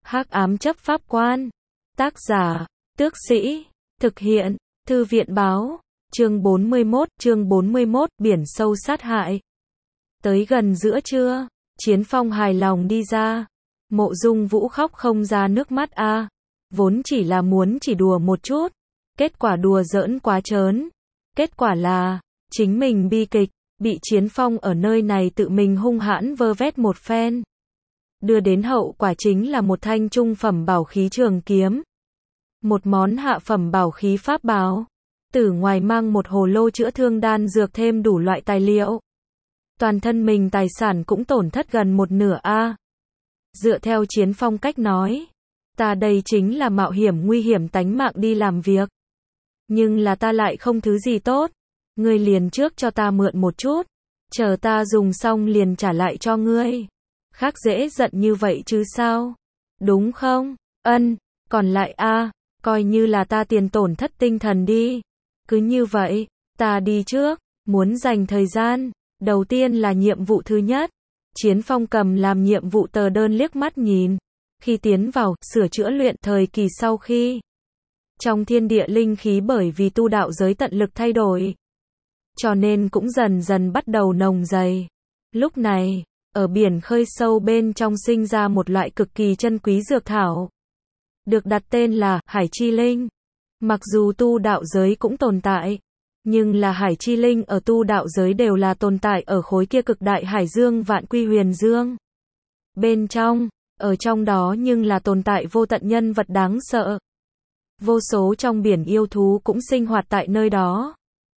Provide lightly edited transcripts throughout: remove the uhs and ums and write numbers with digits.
Hắc ám chấp pháp quan. Tác giả, Tước Sĩ. Thực hiện, Thư viện báo. Chương 41, biển sâu sát hại. Tới gần giữa trưa, Chiến Phong hài lòng đi ra. Mộ Dung Vũ khóc không ra nước mắt a. Vốn chỉ là muốn chỉ đùa một chút, kết quả đùa giỡn quá trớn. Kết quả là, chính mình bi kịch, bị Chiến Phong ở nơi này tự mình hung hãn vơ vét một phen. Đưa đến hậu quả chính là một thanh trung phẩm bảo khí trường kiếm. Một món hạ phẩm bảo khí pháp bảo. Từ ngoài mang một hồ lô chữa thương đan dược thêm đủ loại tài liệu. Toàn thân mình tài sản cũng tổn thất gần một nửa a. Dựa theo Chiến Phong cách nói, ta đây chính là mạo hiểm nguy hiểm tánh mạng đi làm việc. Nhưng là ta lại không thứ gì tốt. Ngươi liền trước cho ta mượn một chút, chờ ta dùng xong liền trả lại cho ngươi. Khác dễ giận như vậy chứ sao? Đúng không? Ân, còn lại a, coi như là ta tiền tổn thất tinh thần đi. Cứ như vậy, ta đi trước, muốn dành thời gian. Đầu tiên là nhiệm vụ thứ nhất. Chiến Phong cầm làm nhiệm vụ tờ đơn liếc mắt nhìn. Khi tiến vào, sửa chữa luyện thời kỳ sau khi trong thiên địa linh khí bởi vì tu đạo giới tận lực thay đổi, cho nên cũng dần dần bắt đầu nồng dày. Lúc này, ở biển khơi sâu bên trong sinh ra một loại cực kỳ chân quý dược thảo. Được đặt tên là Hải Chi Linh. Mặc dù tu đạo giới cũng tồn tại, nhưng là Hải Chi Linh ở tu đạo giới đều là tồn tại ở khối kia cực đại hải dương vạn quy huyền dương. Bên trong, ở trong đó nhưng là tồn tại vô tận nhân vật đáng sợ. Vô số trong biển yêu thú cũng sinh hoạt tại nơi đó.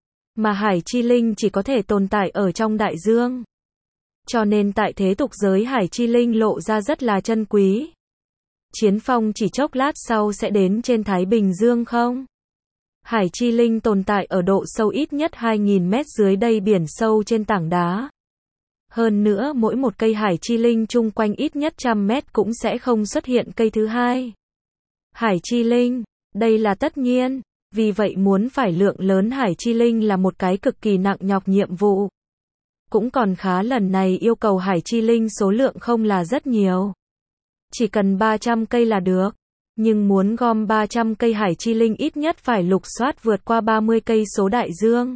Mà Hải Chi Linh chỉ có thể tồn tại ở trong đại dương. Cho nên tại thế tục giới Hải Chi Linh lộ ra rất là chân quý. Chiến Phong chỉ chốc lát sau sẽ đến trên Thái Bình Dương không? Hải Chi Linh tồn tại ở độ sâu ít nhất 2.000 mét dưới đây biển sâu trên tảng đá. Hơn nữa mỗi một cây Hải Chi Linh chung quanh ít nhất 100 mét cũng sẽ không xuất hiện cây thứ hai. Hải Chi Linh, đây là tất nhiên, vì vậy muốn phải lượng lớn Hải Chi Linh là một cái cực kỳ nặng nhọc nhiệm vụ. Cũng còn khá lần này yêu cầu Hải Chi Linh số lượng không là rất nhiều. Chỉ cần 300 cây là được. Nhưng muốn gom 300 cây Hải Chi Linh ít nhất phải lục soát vượt qua 30 cây số đại dương.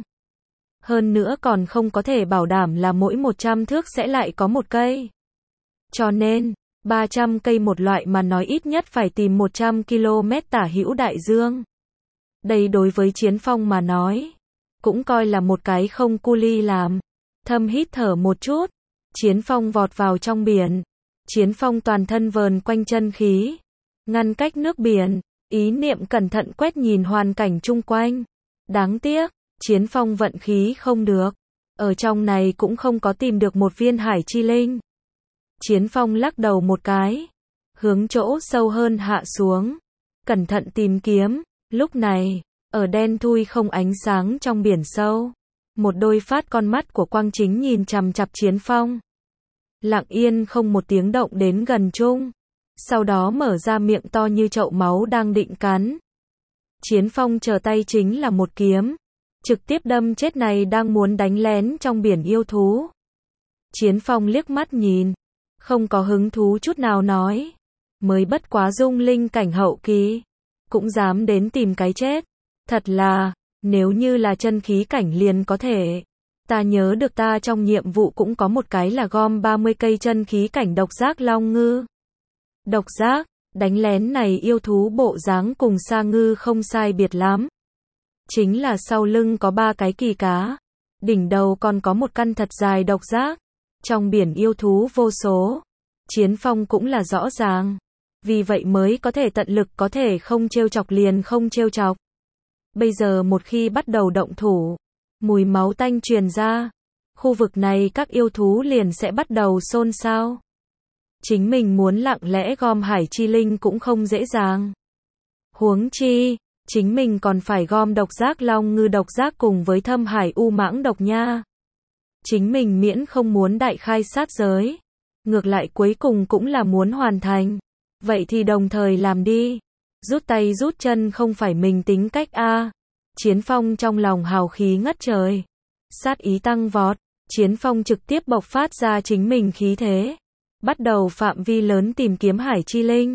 Hơn nữa còn không có thể bảo đảm là mỗi 100 thước sẽ lại có một cây. Cho nên, 300 cây một loại mà nói ít nhất phải tìm 100 km tả hữu đại dương. Đây đối với Chiến Phong mà nói, cũng coi là một cái không cu li làm. Thâm hít thở một chút, Chiến Phong vọt vào trong biển. Chiến Phong toàn thân vờn quanh chân khí, ngăn cách nước biển, ý niệm cẩn thận quét nhìn hoàn cảnh chung quanh. Đáng tiếc, Chiến Phong vận khí không được. Ở trong này cũng không có tìm được một viên Hải Chi Linh. Chiến Phong lắc đầu một cái, hướng chỗ sâu hơn hạ xuống, cẩn thận tìm kiếm. Lúc này, ở đen thui không ánh sáng trong biển sâu, một đôi phát con mắt của Quang Chính nhìn chằm chằm Chiến Phong. Lặng yên không một tiếng động đến gần chung, sau đó mở ra miệng to như chậu máu đang định cắn. Chiến Phong trở tay chính là một kiếm, trực tiếp đâm chết này đang muốn đánh lén trong biển yêu thú. Chiến Phong liếc mắt nhìn, không có hứng thú chút nào nói, mới bất quá dung linh cảnh hậu kỳ, cũng dám đến tìm cái chết. Thật là, nếu như là chân khí cảnh liền có thể. Ta nhớ được ta trong nhiệm vụ cũng có một cái là gom 30 cây chân khí cảnh độc giác long ngư. Độc giác, đánh lén này yêu thú bộ dáng cùng sa ngư không sai biệt lắm. Chính là sau lưng có 3 cái kỳ cá, đỉnh đầu còn có một căn thật dài độc giác. Trong biển yêu thú vô số, Chiến Phong cũng là rõ ràng. Vì vậy mới có thể tận lực có thể không trêu chọc liền không trêu chọc. Bây giờ một khi bắt đầu động thủ, mùi máu tanh truyền ra, khu vực này các yêu thú liền sẽ bắt đầu xôn xao. Chính mình muốn lặng lẽ gom Hải Chi Linh cũng không dễ dàng. Huống chi, chính mình còn phải gom độc giác long ngư độc giác cùng với thâm hải u mãng độc nha. Chính mình miễn không muốn đại khai sát giới, ngược lại cuối cùng cũng là muốn hoàn thành. Vậy thì đồng thời làm đi. Rút tay rút chân không phải mình tính cách a. Chiến Phong trong lòng hào khí ngất trời, sát ý tăng vọt. Chiến Phong trực tiếp bộc phát ra chính mình khí thế, bắt đầu phạm vi lớn tìm kiếm Hải Chi Linh.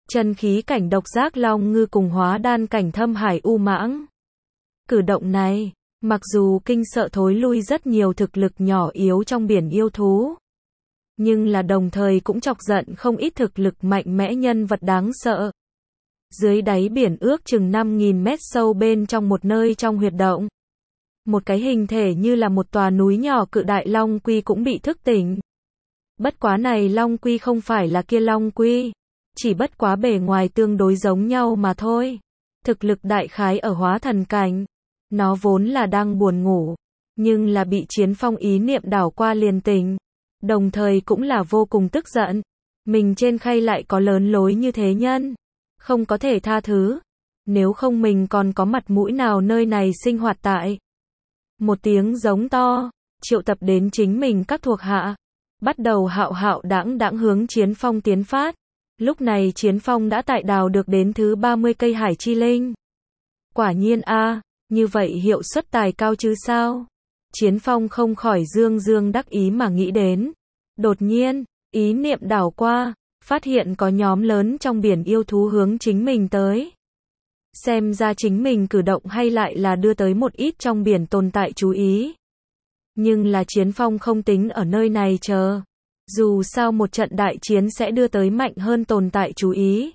chân khí cảnh độc giác long ngư cùng hóa đan cảnh thâm hải u mãng. Cử động này, mặc dù kinh sợ thối lui rất nhiều thực lực nhỏ yếu trong biển yêu thú, nhưng là đồng thời cũng chọc giận không ít thực lực mạnh mẽ nhân vật đáng sợ. Dưới đáy biển ước chừng 5.000 mét sâu bên trong một nơi trong huyệt động, một cái hình thể như là một tòa núi nhỏ cự đại long quy cũng bị thức tỉnh. Bất quá này long quy không phải là kia long quy, chỉ bất quá bề ngoài tương đối giống nhau mà thôi. Thực lực đại khái ở hóa thần cảnh. Nó vốn là đang buồn ngủ, nhưng là bị Chiến Phong ý niệm đảo qua liền tỉnh. Đồng thời cũng là vô cùng tức giận. Mình trên khay lại có lớn lối như thế nhân. Không có thể tha thứ. Nếu không mình còn có mặt mũi nào nơi này sinh hoạt tại. Một tiếng giống to, triệu tập đến chính mình các thuộc hạ. Bắt đầu hạo hạo đãng đãng hướng Chiến Phong tiến phát. Lúc này Chiến Phong đã tại đào được đến thứ 30 cây hải chi linh. Quả nhiên a, như vậy hiệu suất tài cao chứ sao? Chiến Phong không khỏi dương dương đắc ý mà nghĩ đến. Đột nhiên, ý niệm đảo qua, phát hiện có nhóm lớn trong biển yêu thú hướng chính mình tới. Xem ra chính mình cử động hay lại là đưa tới một ít trong biển tồn tại chú ý. Nhưng là Chiến Phong không tính ở nơi này chờ. Dù sao một trận đại chiến sẽ đưa tới mạnh hơn tồn tại chú ý.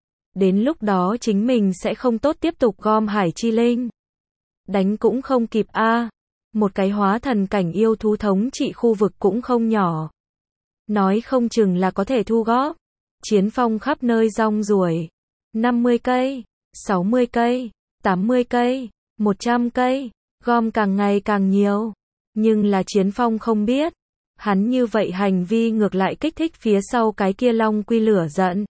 Đến lúc đó chính mình sẽ không tốt tiếp tục gom hải chi linh. Đánh cũng không kịp a. Một cái hóa thần cảnh yêu thú thống trị khu vực cũng không nhỏ. Nói không chừng là có thể thu góp. Chiến Phong khắp nơi rong ruổi. 50 cây, 60 cây, 80 cây, 100 cây, gom càng ngày càng nhiều. Nhưng là Chiến Phong không biết. Hắn như vậy hành vi ngược lại kích thích phía sau cái kia long quy lửa giận.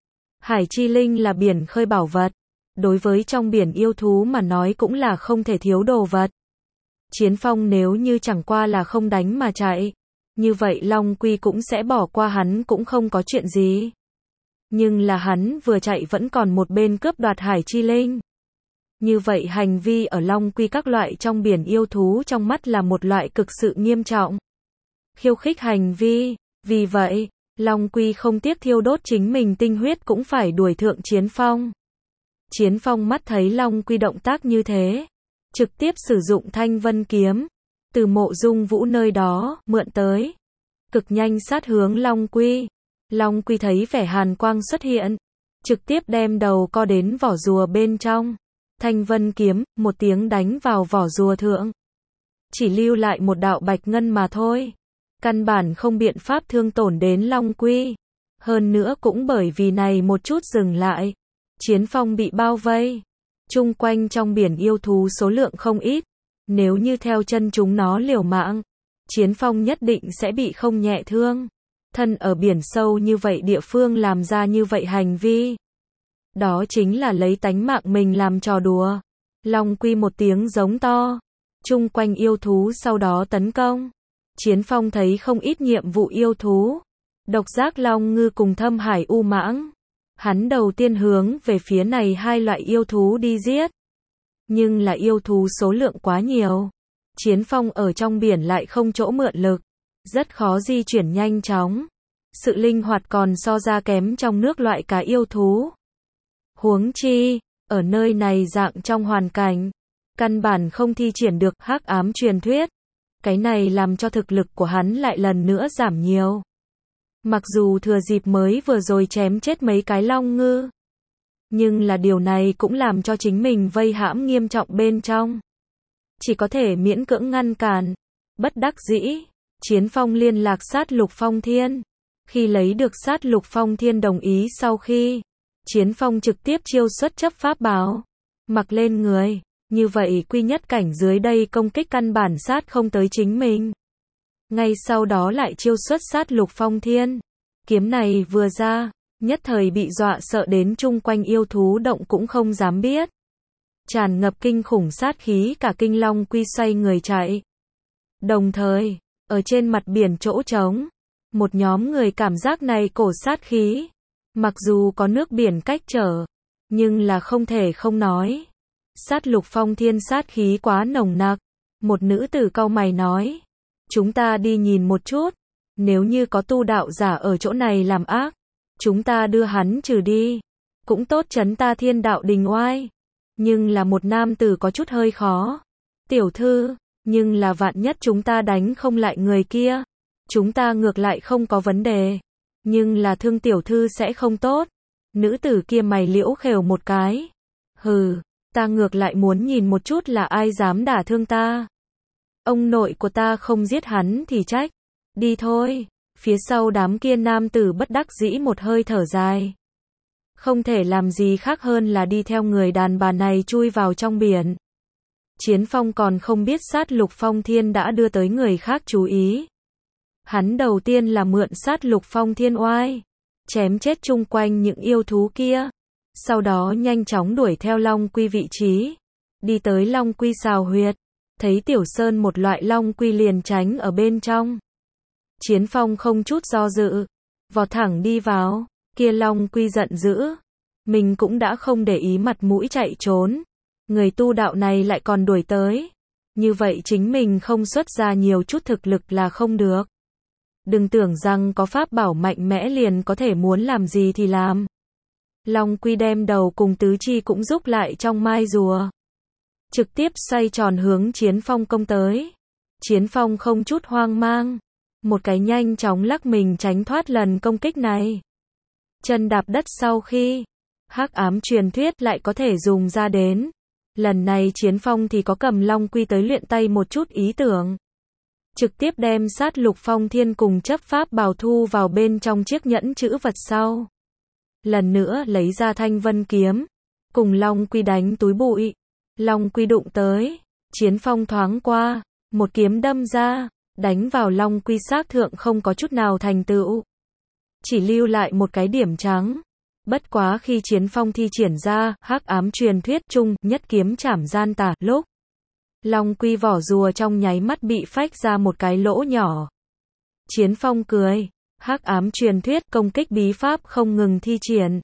Hải chi linh là biển khơi bảo vật. Đối với trong biển yêu thú mà nói cũng là không thể thiếu đồ vật. Chiến Phong nếu như chẳng qua là không đánh mà chạy, như vậy long quy cũng sẽ bỏ qua hắn cũng không có chuyện gì. Nhưng là hắn vừa chạy vẫn còn một bên cướp đoạt hải chi linh. Như vậy hành vi ở long quy các loại trong biển yêu thú trong mắt là một loại cực sự nghiêm trọng. Khiêu khích hành vi, vì vậy, long quy không tiếc thiêu đốt chính mình tinh huyết cũng phải đuổi thượng Chiến Phong. Chiến Phong mắt thấy long quy động tác như thế, trực tiếp sử dụng thanh vân kiếm, từ Mộ Dung Vũ nơi đó, mượn tới. Cực nhanh sát hướng long quy. Long quy thấy vẻ hàn quang xuất hiện, trực tiếp đem đầu co đến vỏ rùa bên trong. Thanh vân kiếm, một tiếng đánh vào vỏ rùa thượng. Chỉ lưu lại một đạo bạch ngân mà thôi. Căn bản không biện pháp thương tổn đến long quy. Hơn nữa cũng bởi vì này một chút dừng lại. Chiến Phong bị bao vây. Chung quanh trong biển yêu thú số lượng không ít. Nếu như theo chân chúng nó liều mạng, Chiến Phong nhất định sẽ bị không nhẹ thương. Thân ở biển sâu như vậy địa phương làm ra như vậy hành vi. Đó chính là lấy tánh mạng mình làm trò đùa. Long quy một tiếng giống to. Chung quanh yêu thú sau đó tấn công. Chiến Phong thấy không ít nhiệm vụ yêu thú. Độc giác long ngư cùng thâm hải u mãng. Hắn đầu tiên hướng về phía này hai loại yêu thú đi giết. Nhưng là yêu thú số lượng quá nhiều. Chiến Phong ở trong biển lại không chỗ mượn lực. Rất khó di chuyển nhanh chóng. Sự linh hoạt còn so ra kém trong nước loại cá yêu thú. Huống chi, ở nơi này dạng trong hoàn cảnh, căn bản không thi triển được hắc ám truyền thuyết. Cái này làm cho thực lực của hắn lại lần nữa giảm nhiều. Mặc dù thừa dịp mới vừa rồi chém chết mấy cái long ngư, nhưng là điều này cũng làm cho chính mình vây hãm nghiêm trọng bên trong. Chỉ có thể miễn cưỡng ngăn cản. Bất đắc dĩ, Chiến Phong liên lạc sát lục phong thiên. Khi lấy được sát lục phong thiên đồng ý sau khi, Chiến Phong trực tiếp chiêu xuất chấp pháp bảo. Mặc lên người, như vậy quy nhất cảnh dưới đây công kích căn bản sát không tới chính mình. Ngay sau đó lại chiêu xuất sát lục phong thiên. Kiếm này vừa ra, nhất thời bị dọa sợ đến chung quanh yêu thú động cũng không dám biết. Tràn ngập kinh khủng sát khí cả kinh long quy xoay người chạy. Đồng thời, ở trên mặt biển chỗ trống, một nhóm người cảm giác này cổ sát khí. Mặc dù có nước biển cách trở, nhưng là không thể không nói. Sát lục phong thiên sát khí quá nồng nặc. Một nữ tử cau mày nói. Chúng ta đi nhìn một chút. Nếu như có tu đạo giả ở chỗ này làm ác, chúng ta đưa hắn trừ đi. cũng tốt trấn ta thiên đạo đình oai. Nhưng là một nam tử có chút hơi khó. Tiểu thư, nhưng là vạn nhất chúng ta đánh không lại người kia. Chúng ta ngược lại không có vấn đề. Nhưng là thương tiểu thư sẽ không tốt. Nữ tử kia mày liễu khều một cái. Hừ, ta ngược lại muốn nhìn một chút là ai dám đả thương ta. Ông nội của ta không giết hắn thì trách. Đi thôi. Phía sau đám kia nam tử bất đắc dĩ một hơi thở dài. Không thể làm gì khác hơn là đi theo người đàn bà này chui vào trong biển. Chiến Phong còn không biết sát lục phong thiên đã đưa tới người khác chú ý. Hắn đầu tiên là mượn sát lục phong thiên oai, chém chết chung quanh những yêu thú kia. Sau đó nhanh chóng đuổi theo Long Quy vị trí. Đi tới Long Quy xào huyệt. Thấy Tiểu Sơn một loại Long Quy liền tránh ở bên trong. Chiến Phong không chút do dự. Vọt thẳng đi vào. Kia Long Quy giận dữ. Mình cũng đã không để ý mặt mũi chạy trốn. Người tu đạo này lại còn đuổi tới. Như vậy chính mình không xuất ra nhiều chút thực lực là không được. Đừng tưởng rằng có pháp bảo mạnh mẽ liền có thể muốn làm gì thì làm. Long Quy đem đầu cùng tứ chi cũng rúc lại trong mai rùa. Trực tiếp xoay tròn hướng Chiến Phong công tới. Chiến Phong không chút hoang mang. Một cái nhanh chóng lắc mình tránh thoát lần công kích này. Chân đạp đất sau khi hắc ám truyền thuyết lại có thể dùng ra đến. Lần này Chiến Phong thì có cầm Long Quy tới luyện tay một chút ý tưởng. Trực tiếp đem sát lục phong thiên cùng chấp pháp bảo thu vào bên trong chiếc nhẫn chữ vật sau. Lần nữa lấy ra thanh vân kiếm. Cùng Long Quy đánh túi bụi. Long Quy đụng tới. Chiến Phong thoáng qua. Một kiếm đâm ra. Đánh vào Long Quy xác thượng không có chút nào thành tựu. Chỉ lưu lại một cái điểm trắng. Bất quá khi Chiến Phong thi triển ra hắc ám truyền thuyết chung nhất kiếm chảm gian tà lúc. Long Quy vỏ rùa trong nháy mắt bị phách ra một cái lỗ nhỏ. Chiến Phong cười. Hắc ám truyền thuyết công kích bí pháp không ngừng thi triển.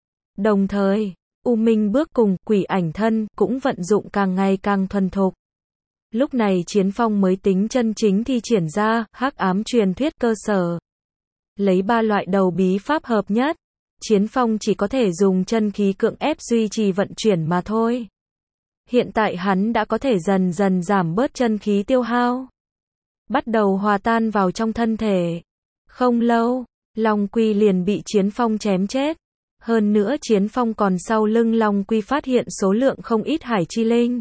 Đồng thời, U Minh bước cùng quỷ ảnh thân cũng vận dụng càng ngày càng thuần thục. Lúc này Chiến Phong mới tính chân chính thi triển ra hắc ám truyền thuyết cơ sở. Lấy ba loại đầu bí pháp hợp nhất. Chiến Phong chỉ có thể dùng chân khí cưỡng ép duy trì vận chuyển mà thôi. Hiện tại hắn đã có thể dần dần giảm bớt chân khí tiêu hao. Bắt đầu hòa tan vào trong thân thể. Không lâu, Long Quy liền bị Chiến Phong chém chết. Hơn nữa Chiến Phong còn sau lưng Long Quy phát hiện số lượng không ít hải chi linh.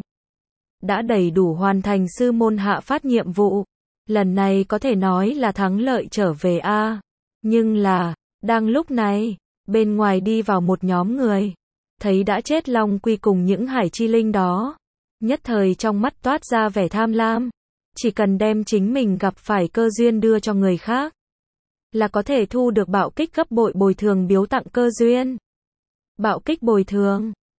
Đã đầy đủ hoàn thành sư môn hạ phát nhiệm vụ. Lần này có thể nói là thắng lợi trở về a. Nhưng là, đang lúc này, bên ngoài đi vào một nhóm người. Thấy đã chết Long Quy cùng những hải chi linh đó. Nhất thời trong mắt toát ra vẻ tham lam. Chỉ cần đem chính mình gặp phải cơ duyên đưa cho người khác. Là có thể thu được bạo kích gấp bội bồi thường biếu tặng cơ duyên. Bạo kích bồi thường.